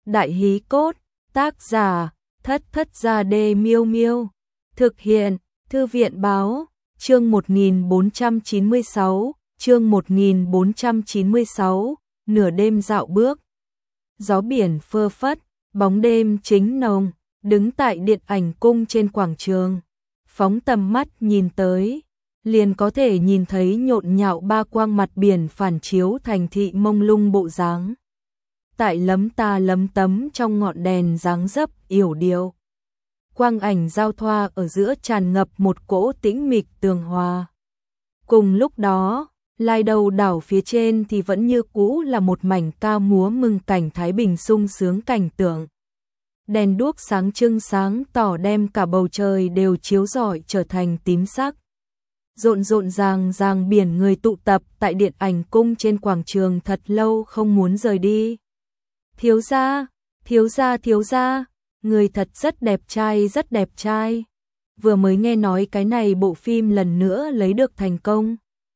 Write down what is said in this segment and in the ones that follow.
Đại hí cốt, tác giả, Thất Thất Gia Đê Miêu Miêu. Thực hiện, Thư viện báo, chương 1496, chương 1496, nửa đêm dạo bước. Gió biển phơ phất, bóng đêm chính nồng, đứng tại điện ảnh cung trên quảng trường. Phóng tầm mắt nhìn tới, liền có thể nhìn thấy nhộn nhạo ba quang mặt biển phản chiếu thành thị mông lung bộ dáng. Tại lấm ta lấm tấm trong ngọn đèn dáng dấp yểu điệu. Quang ảnh giao thoa ở giữa tràn ngập một cỗ tĩnh mịch tường hòa. Cùng lúc đó, lai đầu đảo phía trên thì vẫn như cũ là một mảnh ca múa mừng cảnh Thái Bình sung sướng cảnh tượng. Đèn đuốc sáng trưng sáng tỏ đem cả bầu trời đều chiếu rọi trở thành tím sắc. Rộn rộn ràng biển người tụ tập tại điện ảnh cung trên quảng trường thật lâu không muốn rời đi. Thiếu gia, thiếu gia, thiếu gia, người thật rất đẹp trai, rất đẹp trai. Vừa mới nghe nói cái này bộ phim lần nữa lấy được thành công.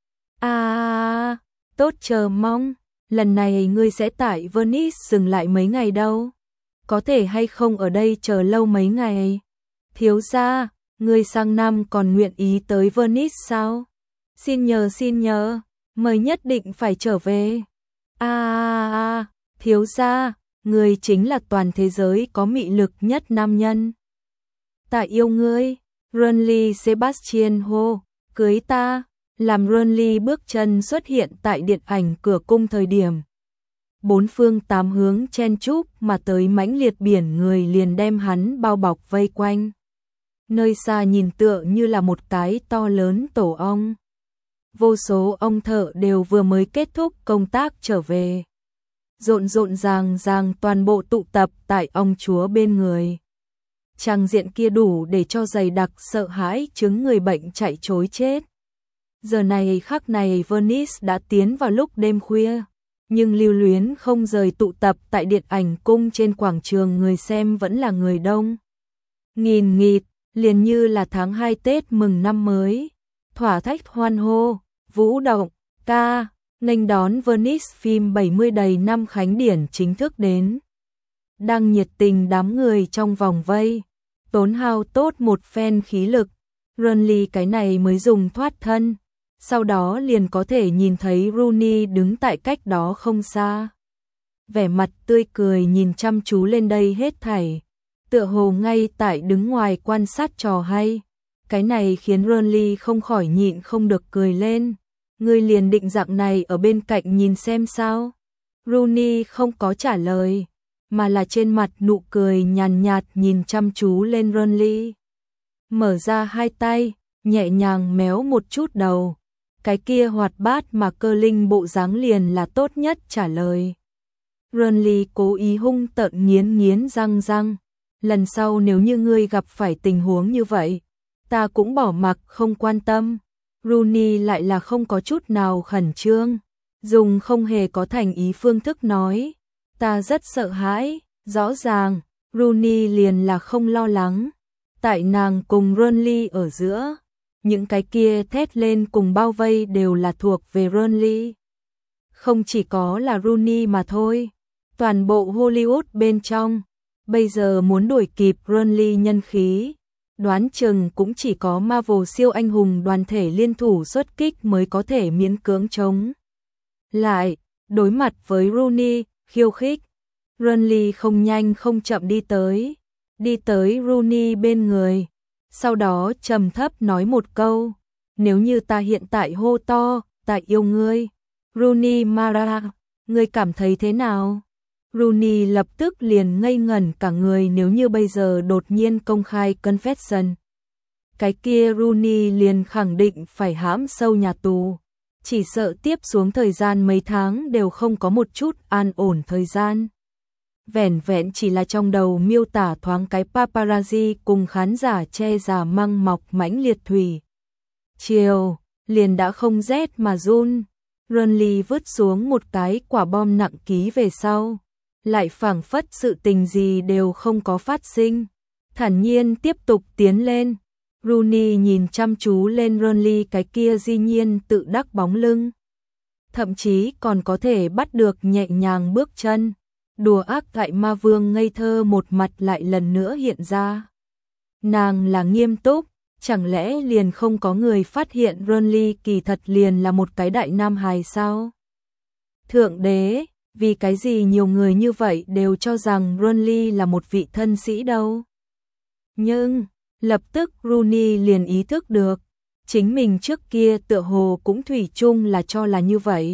Tốt, chờ mong, lần này ngươi sẽ tại Venice dừng lại mấy ngày đâu. Có thể hay không ở đây chờ lâu mấy ngày? Thiếu gia, ngươi sang năm còn nguyện ý tới Venice sao? Xin nhờ, mời nhất định phải trở về. Thiếu gia, ngươi chính là toàn thế giới có mị lực nhất nam nhân. Ta yêu ngươi, Runly Sebastian hô, cưới ta, làm Runly bước chân xuất hiện tại điện ảnh cửa cung thời điểm. Bốn phương tám hướng chen chúc mà tới mãnh liệt biển người liền đem hắn bao bọc vây quanh. Nơi xa nhìn tựa như là một cái to lớn tổ ong. Vô số ong thợ đều vừa mới kết thúc công tác trở về. Rộn ràng toàn bộ tụ tập tại ong chúa bên người. Trang diện kia đủ để cho dày đặc sợ hãi chứng người bệnh chạy trối chết. Giờ này khắc này Venice đã tiến vào lúc đêm khuya, nhưng lưu luyến không rời tụ tập tại điện ảnh cung trên quảng trường người xem vẫn là người đông. Nghìn nghịt, liền như là tháng 2 Tết mừng năm mới, thỏa thích hoan hô, vũ động, ca, nghênh đón Venice phim 70 đầy năm khánh điển chính thức đến. Đang nhiệt tình đám người trong vòng vây, tốn hao tốt một phen khí lực, Runly cái này mới dùng thoát thân, sau đó liền có thể nhìn thấy Rooney đứng tại cách đó không xa. Vẻ mặt tươi cười nhìn chăm chú lên đây hết thảy, tựa hồ ngay tại đứng ngoài quan sát trò hay. Cái này khiến Runly không khỏi nhịn không được cười lên. Ngươi liền định dạng này ở bên cạnh nhìn xem sao? Rooney không có trả lời, mà là trên mặt nụ cười nhàn nhạt nhìn chăm chú lên Runly. Mở ra hai tay, nhẹ nhàng méo một chút đầu. Cái kia hoạt bát mà cơ linh bộ dáng liền là tốt nhất trả lời. Runly cố ý hung tợn nghiến răng. Lần sau nếu như ngươi gặp phải tình huống như vậy, ta cũng bỏ mặc không quan tâm. Rooney lại là không có chút nào khẩn trương, dùng không hề có thành ý phương thức nói, ta rất sợ hãi. Rõ ràng, Rooney liền là không lo lắng. Tại nàng cùng Runly ở giữa, những cái kia thét lên cùng bao vây đều là thuộc về Runly. Không chỉ có là Rooney mà thôi, toàn bộ Hollywood bên trong, bây giờ muốn đuổi kịp Runly nhân khí, đoán chừng cũng chỉ có Marvel siêu anh hùng đoàn thể liên thủ xuất kích mới có thể miễn cưỡng chống lại. Đối mặt với Rooney, khiêu khích, Runly không nhanh không chậm đi tới Rooney bên người, sau đó trầm thấp nói một câu, nếu như ta hiện tại hô to, ta yêu ngươi, Rooney Mara, ngươi cảm thấy thế nào? Rooney lập tức liền ngây ngẩn cả người nếu như bây giờ đột nhiên công khai confession. Cái kia Rooney liền khẳng định phải hãm sâu nhà tù, chỉ sợ tiếp xuống thời gian mấy tháng đều không có một chút an ổn thời gian. Vẻn vẹn chỉ là trong đầu miêu tả thoáng cái paparazzi cùng khán giả che giả măng mọc mãnh liệt thủy. Chiều, liền đã không rét mà run. Runly vứt xuống một cái quả bom nặng ký về sau, lại phảng phất sự tình gì đều không có phát sinh, thản nhiên tiếp tục tiến lên. Rooney nhìn chăm chú lên Runly cái kia dĩ nhiên tự đắc bóng lưng, thậm chí còn có thể bắt được nhẹ nhàng bước chân. đùa ác tại ma vương ngây thơ một mặt lại lần nữa hiện ra. Nàng là nghiêm túc, chẳng lẽ liền không có người phát hiện Renly kỳ thật liền là một cái đại nam hài sao? Thượng đế, vì cái gì nhiều người như vậy đều cho rằng Renly là một vị thân sĩ đâu? Nhưng, lập tức Rooney liền ý thức được, chính mình trước kia tựa hồ cũng thủy chung là cho là như vậy.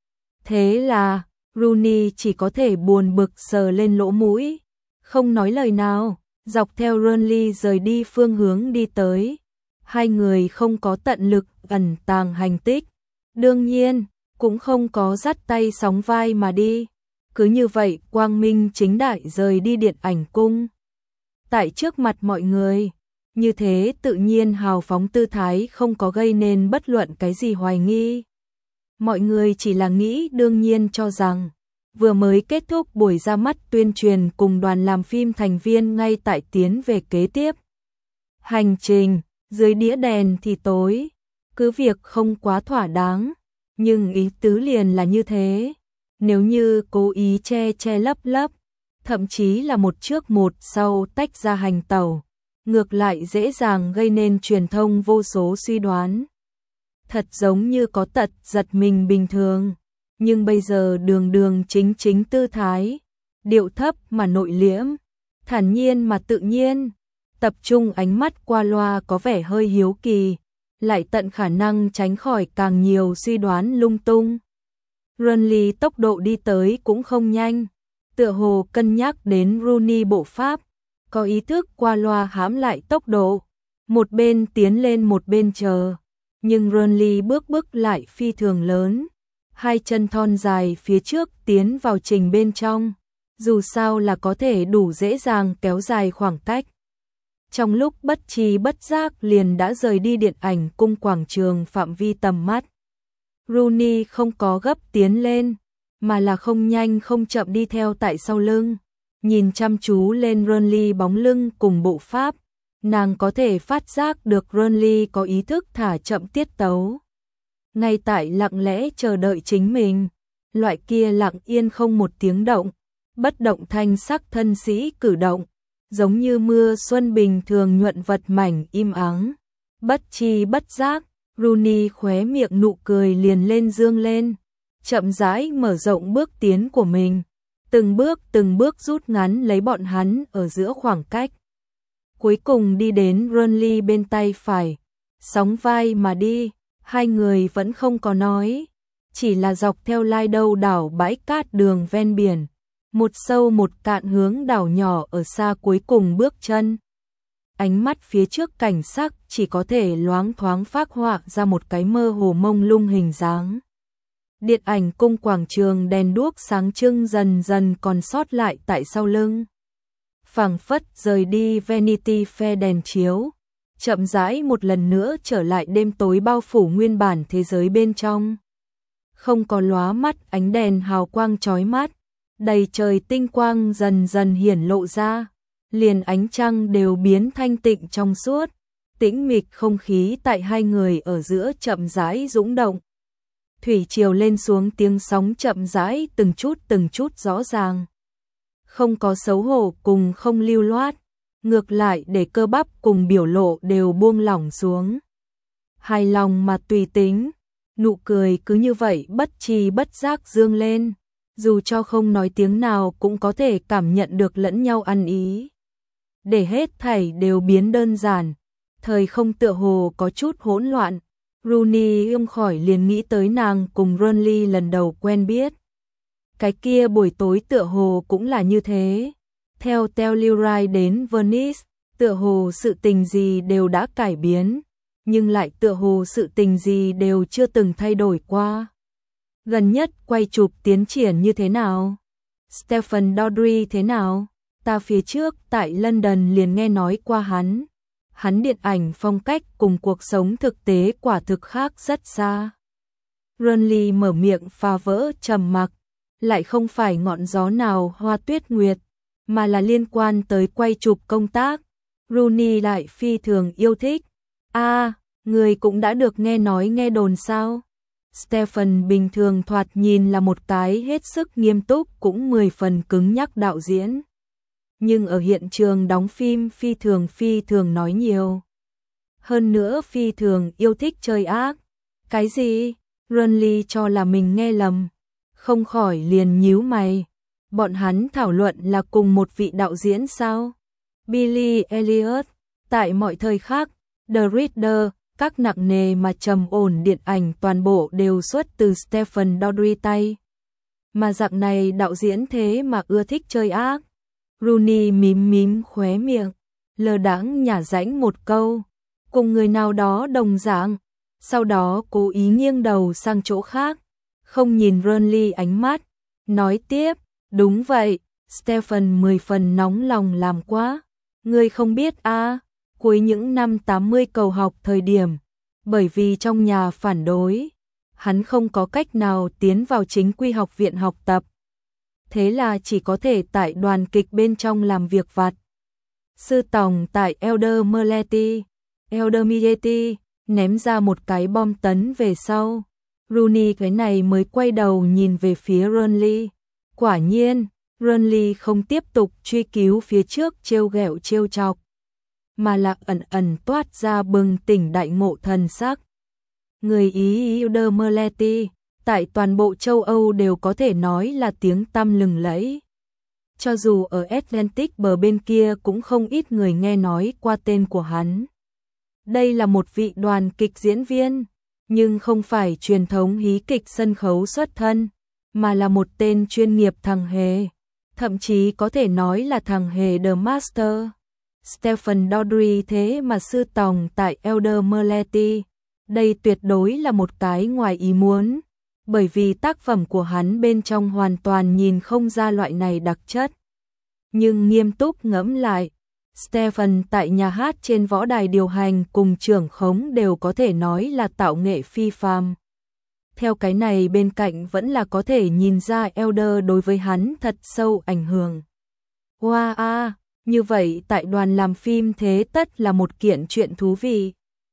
Thế là, Rooney chỉ có thể buồn bực sờ lên lỗ mũi, không nói lời nào, dọc theo Renly rời đi phương hướng đi tới. Hai người không có tận lực ẩn tàng hành tích, đương nhiên, cũng không có dắt tay sóng vai mà đi. Cứ như vậy quang minh chính đại rời đi điện ảnh cung. Tại trước mặt mọi người, như thế tự nhiên hào phóng tư thái không có gây nên bất luận cái gì hoài nghi. Mọi người chỉ là nghĩ đương nhiên cho rằng, vừa mới kết thúc buổi ra mắt tuyên truyền cùng đoàn làm phim thành viên ngay tại tiến về kế tiếp. Hành trình, dưới đĩa đèn thì tối, cứ việc không quá thỏa đáng, nhưng ý tứ liền là như thế. Nếu như cố ý che lấp lấp, thậm chí là một trước một sau tách ra hành tẩu, ngược lại dễ dàng gây nên truyền thông vô số suy đoán. Thật giống như có tật giật mình bình thường, nhưng bây giờ đường đường chính tư thái, điệu thấp mà nội liễm, thản nhiên mà tự nhiên, tập trung ánh mắt qua loa có vẻ hơi hiếu kỳ, lại tận khả năng tránh khỏi càng nhiều suy đoán lung tung. Renly tốc độ đi tới cũng không nhanh, tựa hồ cân nhắc đến Rooney bộ pháp, có ý thức qua loa hãm lại tốc độ, một bên tiến lên một bên chờ, nhưng Renly bước lại phi thường lớn, hai chân thon dài phía trước tiến vào trình bên trong, dù sao là có thể đủ dễ dàng kéo dài khoảng cách. Trong lúc bất tri bất giác liền đã rời đi điện ảnh cung quảng trường phạm vi tầm mắt. Rooney không có gấp tiến lên, mà là không nhanh không chậm đi theo tại sau lưng, nhìn chăm chú lên Renly bóng lưng cùng bộ pháp, nàng có thể phát giác được Renly có ý thức thả chậm tiết tấu. Ngay tại lặng lẽ chờ đợi chính mình, loại kia lặng yên không một tiếng động, bất động thanh sắc thân sĩ cử động, giống như mưa xuân bình thường nhuận vật mảnh im ắng. Bất tri bất giác, Rooney khóe miệng nụ cười liền lên dương lên, chậm rãi mở rộng bước tiến của mình, từng bước rút ngắn lấy bọn hắn ở giữa khoảng cách. Cuối cùng đi đến Renly bên tay phải, sóng vai mà đi, hai người vẫn không có nói, chỉ là dọc theo lai đâu đảo bãi cát đường ven biển, một sâu một cạn hướng đảo nhỏ ở xa cuối cùng bước chân. Ánh mắt phía trước cảnh sắc chỉ có thể loáng thoáng phác họa ra một cái mơ hồ mông lung hình dáng. Điện ảnh cung quảng trường đèn đuốc sáng trưng dần dần còn sót lại tại sau lưng. Phảng phất rời đi Vanity Fair đèn chiếu, chậm rãi một lần nữa trở lại đêm tối bao phủ nguyên bản thế giới bên trong. Không có lóa mắt ánh đèn hào quang chói mắt, đầy trời tinh quang dần dần hiển lộ ra, liền ánh trăng đều biến thanh tịnh trong suốt, tĩnh mịch không khí tại hai người ở giữa chậm rãi dũng động. Thủy triều lên xuống tiếng sóng chậm rãi từng chút rõ ràng. Không có xấu hổ cùng không lưu loát, ngược lại để cơ bắp cùng biểu lộ đều buông lỏng xuống. Hài lòng mà tùy tính, nụ cười cứ như vậy bất tri bất giác dương lên, dù cho không nói tiếng nào cũng có thể cảm nhận được lẫn nhau ăn ý. Để hết thảy đều biến đơn giản, thời không tựa hồ có chút hỗn loạn, Rooney không khỏi liền nghĩ tới nàng cùng Renly lần đầu quen biết. Cái kia buổi tối tựa hồ cũng là như thế. Theo Telluride đến Venice, tựa hồ sự tình gì đều đã cải biến, nhưng lại tựa hồ sự tình gì đều chưa từng thay đổi qua. Gần nhất quay chụp tiến triển như thế nào? Stephen Daldry thế nào? Ta phía trước tại London liền nghe nói qua hắn. Hắn điện ảnh phong cách cùng cuộc sống thực tế quả thực khác rất xa. Renly mở miệng phá vỡ trầm mặc, lại không phải ngọn gió nào hoa tuyết nguyệt, mà là liên quan tới quay chụp công tác. Rooney lại phi thường yêu thích. Người cũng đã được nghe nói nghe đồn sao? Stephen bình thường thoạt nhìn là một cái hết sức nghiêm túc cũng 10 phần cứng nhắc đạo diễn. Nhưng ở hiện trường đóng phim phi thường nói nhiều. Hơn nữa phi thường yêu thích chơi ác. Cái gì? Renly cho là mình nghe lầm. Không khỏi liền nhíu mày. Bọn hắn thảo luận là cùng một vị đạo diễn sao? Billy Elliot. Tại mọi thời khác, The Reader, các nặng nề mà trầm ổn điện ảnh toàn bộ đều xuất từ Stephen Daldry tay. Mà dạng này đạo diễn thế mà ưa thích chơi ác. Rooney mím khóe miệng, lơ đãng nhả rãnh một câu, cùng người nào đó đồng dạng, sau đó cố ý nghiêng đầu sang chỗ khác, không nhìn Renly ánh mắt, nói tiếp, đúng vậy, Stephen 10 phần nóng lòng làm quá, ngươi không biết à, cuối những năm 80 cầu học thời điểm, bởi vì trong nhà phản đối, hắn không có cách nào tiến vào chính quy học viện học tập. Thế là chỉ có thể tại đoàn kịch bên trong làm việc vặt. Sư tòng tại Elder Mieti ném ra một cái bom tấn về sau. Rooney cái này mới quay đầu nhìn về phía Renly. Quả nhiên, Renly không tiếp tục truy cứu phía trước trêu ghẹo trêu chọc, mà là ẩn toát ra bừng tỉnh đại ngộ thần sắc. Người Ý Elder Mieti tại toàn bộ châu Âu đều có thể nói là tiếng tăm lừng lẫy. Cho dù ở Atlantic bờ bên kia cũng không ít người nghe nói qua tên của hắn. Đây là một vị đoàn kịch diễn viên, nhưng không phải truyền thống hí kịch sân khấu xuất thân, mà là một tên chuyên nghiệp thằng hề. Thậm chí có thể nói là thằng hề The Master. Stephen Daldry thế mà sư tòng tại Elder Mieti. Đây tuyệt đối là một cái ngoài ý muốn. Bởi vì tác phẩm của hắn bên trong hoàn toàn nhìn không ra loại này đặc chất. Nhưng nghiêm túc ngẫm lại, Stephen tại nhà hát trên võ đài điều hành cùng trưởng khống đều có thể nói là tạo nghệ phi phàm. Theo cái này bên cạnh vẫn là có thể nhìn ra Elder đối với hắn thật sâu ảnh hưởng. Wow, như vậy tại đoàn làm phim thế tất là một kiện chuyện thú vị.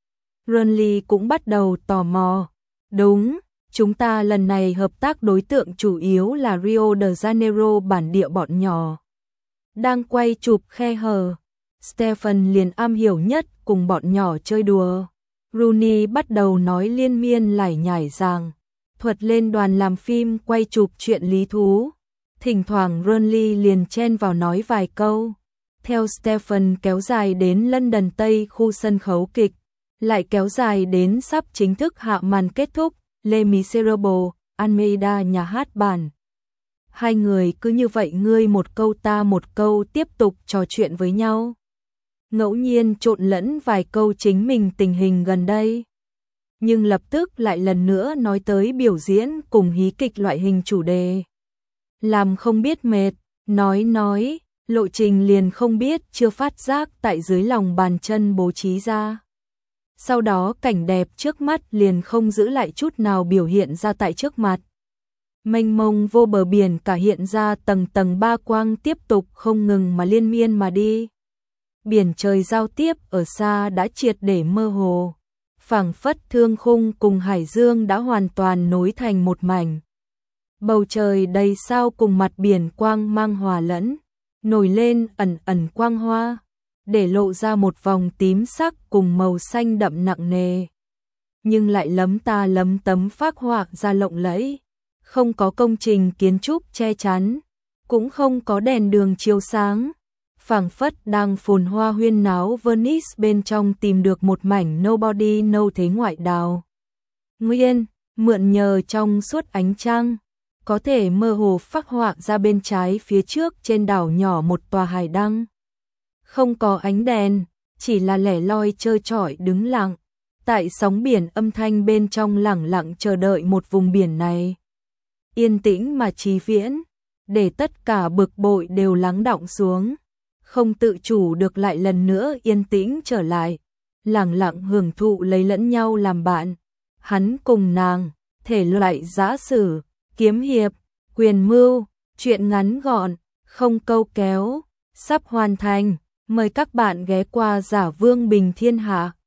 Renly cũng bắt đầu tò mò. Đúng. Chúng ta lần này hợp tác đối tượng chủ yếu là Rio de Janeiro bản địa bọn nhỏ. Đang quay chụp khe hở, Stephen liền am hiểu nhất cùng bọn nhỏ chơi đùa. Rooney bắt đầu nói liên miên lải nhải rằng, thuật lên đoàn làm phim quay chụp chuyện lý thú. Thỉnh thoảng Renly liền chen vào nói vài câu. Theo Stephen kéo dài đến London Tây khu sân khấu kịch, lại kéo dài đến sắp chính thức hạ màn kết thúc. Les Miserables, Almeida nhà hát bản. Hai người cứ như vậy ngươi một câu ta một câu tiếp tục trò chuyện với nhau. Ngẫu nhiên trộn lẫn vài câu chính mình tình hình gần đây. Nhưng lập tức lại lần nữa nói tới biểu diễn cùng hí kịch loại hình chủ đề. Làm không biết mệt, nói, lộ trình liền không biết chưa phát giác tại dưới lòng bàn chân bố trí ra. Sau đó cảnh đẹp trước mắt liền không giữ lại chút nào biểu hiện ra tại trước mặt. Mênh mông vô bờ biển cả hiện ra tầng ba quang tiếp tục không ngừng mà liên miên mà đi. Biển trời giao tiếp ở xa đã triệt để mơ hồ. Phảng phất thương khung cùng hải dương đã hoàn toàn nối thành một mảnh. Bầu trời đầy sao cùng mặt biển quang mang hòa lẫn, nổi lên ẩn quang hoa, để lộ ra một vòng tím sắc cùng màu xanh đậm nặng nề. Nhưng lại lấm tấm phác họa ra lộng lẫy, không có công trình kiến trúc che chắn, cũng không có đèn đường chiếu sáng. Phảng phất đang phồn hoa huyên náo Venice bên trong tìm được một mảnh nobody know thế ngoại đào. Nguyên, mượn nhờ trong suốt ánh trăng, có thể mơ hồ phác họa ra bên trái phía trước trên đảo nhỏ một tòa hải đăng. Không có ánh đèn, chỉ là lẻ loi trơ trọi đứng lặng, tại sóng biển âm thanh bên trong lẳng lặng chờ đợi một vùng biển này. Yên tĩnh mà trì viễn, để tất cả bực bội đều lắng đọng xuống, không tự chủ được lại lần nữa yên tĩnh trở lại, lẳng lặng hưởng thụ lấy lẫn nhau làm bạn. Hắn cùng nàng, thể loại giã sử, kiếm hiệp, quyền mưu, chuyện ngắn gọn, không câu kéo, sắp hoàn thành. Mời các bạn ghé qua Giả Vương Bình Thiên Hạ.